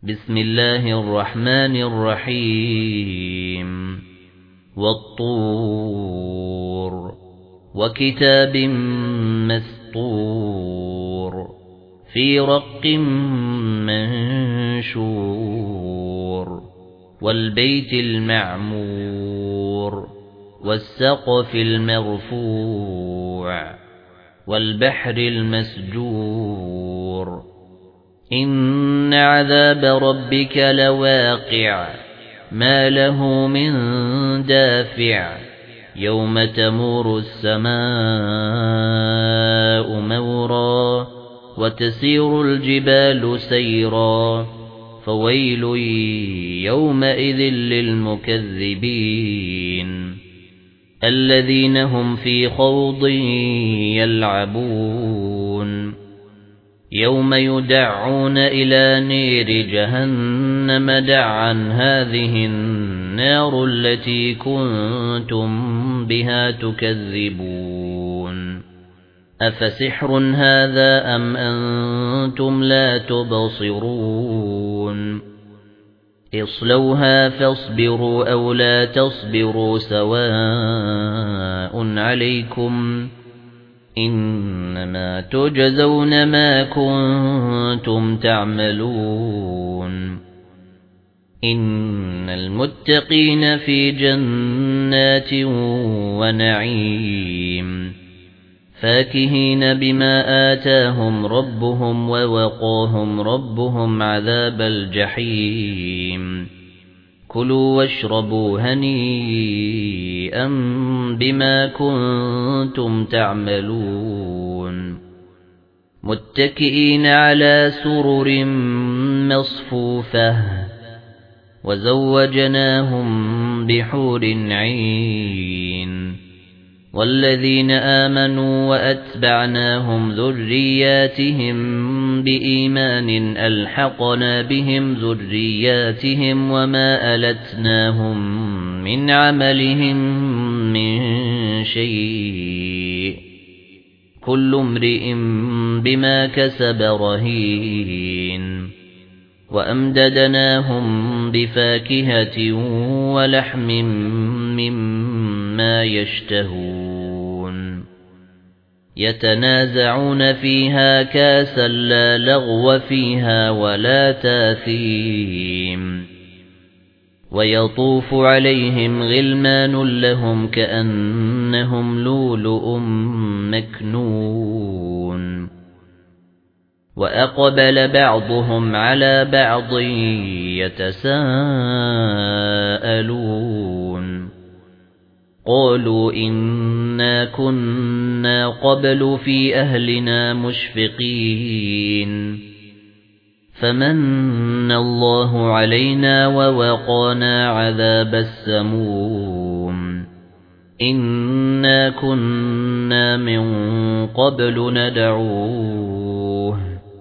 بسم الله الرحمن الرحيم والطور وكتاب مسطور في رق منشور والبيت المعمور والسقف المرفوع والبحر المسجور إن عذاب ربك لواقع ما له من دافع يوم تمور السماء مورا وتسير الجبال سيرا فويل يومئذ للمكذبين الذين هم في خوض يلعبون يوم يدعون إلى نير جهنم دعا هذه النار التي كنتم بها تكذبون أفسحر هذا أم أنتم لا تبصرون اصلوها فاصبروا أو لا تصبروا سواء عليكم إنما تجزون ما كنتم تعملون إن المتقين في جنات ونعيم فاكهين بما آتاهم ربهم ووقاهم ربهم عذاب الجحيم كلوا واشربوا هنيئا بما كنتم تعملون متكئين على سرر مصفوفة وزوجناهم بحور عين والذين آمنوا وأتبعناهم ذرياتهم بإيمان ألحقنا بهم ذرياتهم وما ألتناهم من عملهم من شيء كل امرئ بما كسب رهين وأمددناهم بفاكهة ولحم مما يشتهون يتنازعون فيها كاسا لا لغو فيها ولا تاثيم ويطوف عليهم غلمان لهم كأنهم لؤلؤ مكنون وأقبل بعضهم على بعض يتساءلون قالوا إنا كنا قبل في أهلنا مشفقين فمن الله علينا ووقانا عذاب السموم إنا كنا من قبل ندعوه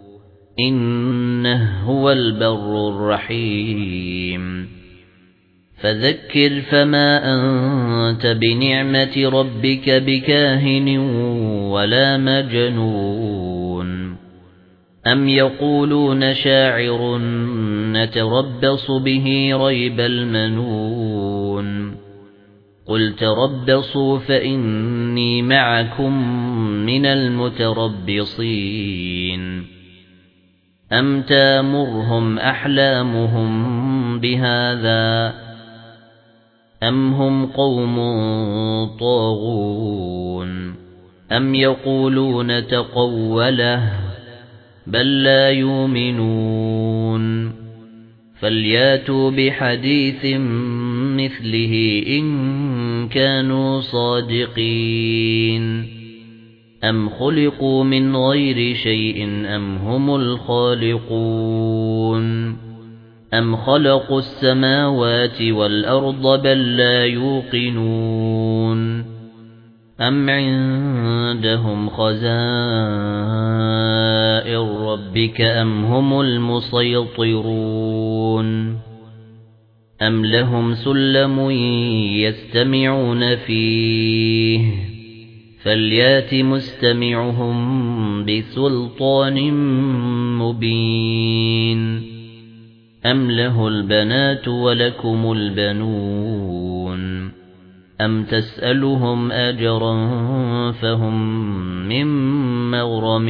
إنه هو البر الرحيم فذكر فما أنت بنعمة ربك بكاهن ولا مجنون أم يقولون شاعر نتربص به ريب المنون قل تربصوا فإني معكم من المتربصين أم تامرهم أحلامهم بهذا أم هم قوم طاغون أم يقولون تقوله بل لا يؤمنون فلياتوا بحديث مثله إن كانوا صادقين أم خلقوا من غير شيء أم هم الخالقون أم خلقوا السماوات والأرض بل لا يوقنون أم عندهم خزائن ربك أم هم المسيطرون أم لهم سلم يستمعون فيه فليات مستمعهم بسلطان مبين أَمْ لَهُ الْبَنَاتُ وَلَكُمُ الْبَنُونَ أَمْ تَسْأَلُهُمْ أَجْرًا فَهُمْ مِنْ مَغْرَمٍ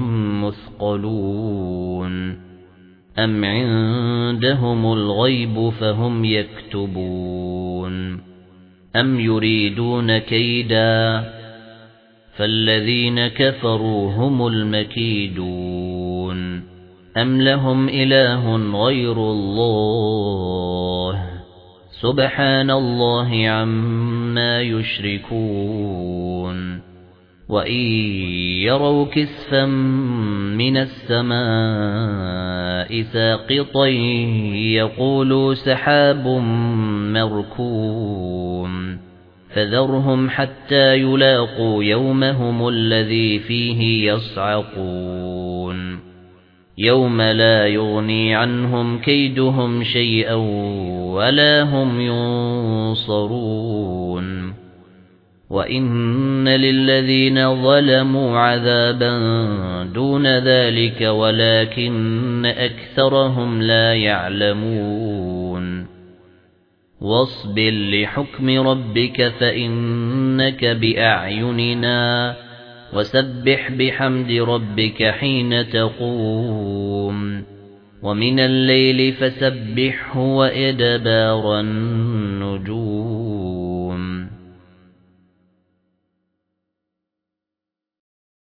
مُثْقَلُونَ أَمْ عِندَهُمُ الْغَيْبُ فَهُمْ يَكْتُبُونَ أَمْ يُرِيدُونَ كَيْدًا فَالَّذِينَ كَفَرُوا هُمُ الْمَكِيدُونَ أَمْ لَهُمْ إِلَٰهٌ غَيْرُ اللَّهِ سُبْحَانَ اللَّهِ عَمَّا يُشْرِكُونَ وَإِن يَرَوْا كِسْفًا مِنَ السَّمَاءِ سَاقِطًا يَقُولُوا سَحَابٌ مَّرْكُومٌ فَذَرْهُمْ حَتَّى يُلَاقُوا يَوْمَهُمُ الَّذِي فِيهِ يَصْعَقُونَ يَوْمَ لَا يُغْنِي عَنْهُمْ كَيْدُهُمْ شَيْئًا وَلَا هُمْ يُنصَرُونَ وَإِنَّ لِلَّذِينَ ظَلَمُوا عَذَابًا دُونَ ذَلِكَ وَلَكِنَّ أَكْثَرَهُمْ لَا يَعْلَمُونَ وَاصْبِرْ لِحُكْمِ رَبِّكَ فَإِنَّكَ بِأَعْيُنِنَا وَسَبِّحْ بِحَمْدِ رَبِّكَ حِينَ تَقُومُ وَمِنَ اللَّيْلِ فَسَبِّحْهُ وَإِدْبَارَ